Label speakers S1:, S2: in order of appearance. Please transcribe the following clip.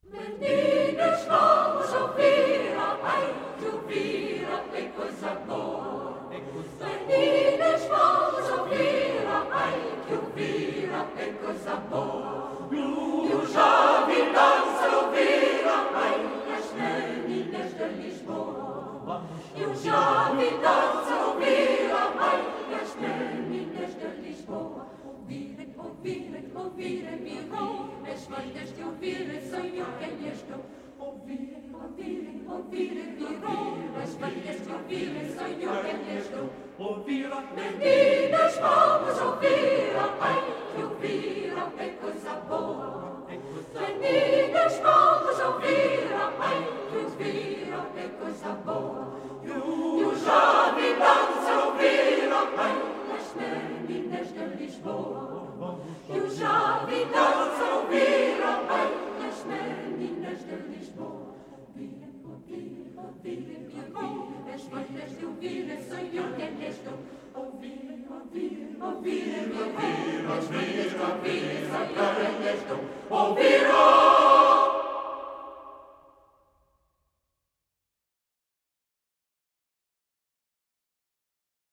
S1: Meninas, vamos ouvir, ai, que ouvir é coisa boa. Meninas, vamos ouvir, ai, que ouvir é coisa boa. E o jovem dança ouvir, ai, as meninas de Lisboa. E o jovem dança ouvir, ai, as meninas de Lisboa. Ouvirem, ouvirem, ouvirem, virou, as velhas de ouvirem, sonho quem estou. Ouvirem, ouvirem, ouvirem, virou, as velhas de ouvirem, sonho quem estou. Ouviram, meninas, vamos ouvir, ai, que ouviram é coisa boa. Meninas, vamos ouvir, ai, que ouviram é coisa boa. E o jovem dança ouvir, ai, as meninas de Lisboa. E o jovem dança ouvir, ai, as meninas de Lisboa. Ouvirem, ouvirem, ouvirem, virou, as velhas de ouvirem, sonho quem estou. Ouvirem, ouvirem, ouvirem, virou, as velhas de ouvirem, sonho quem estou. Ouvirem,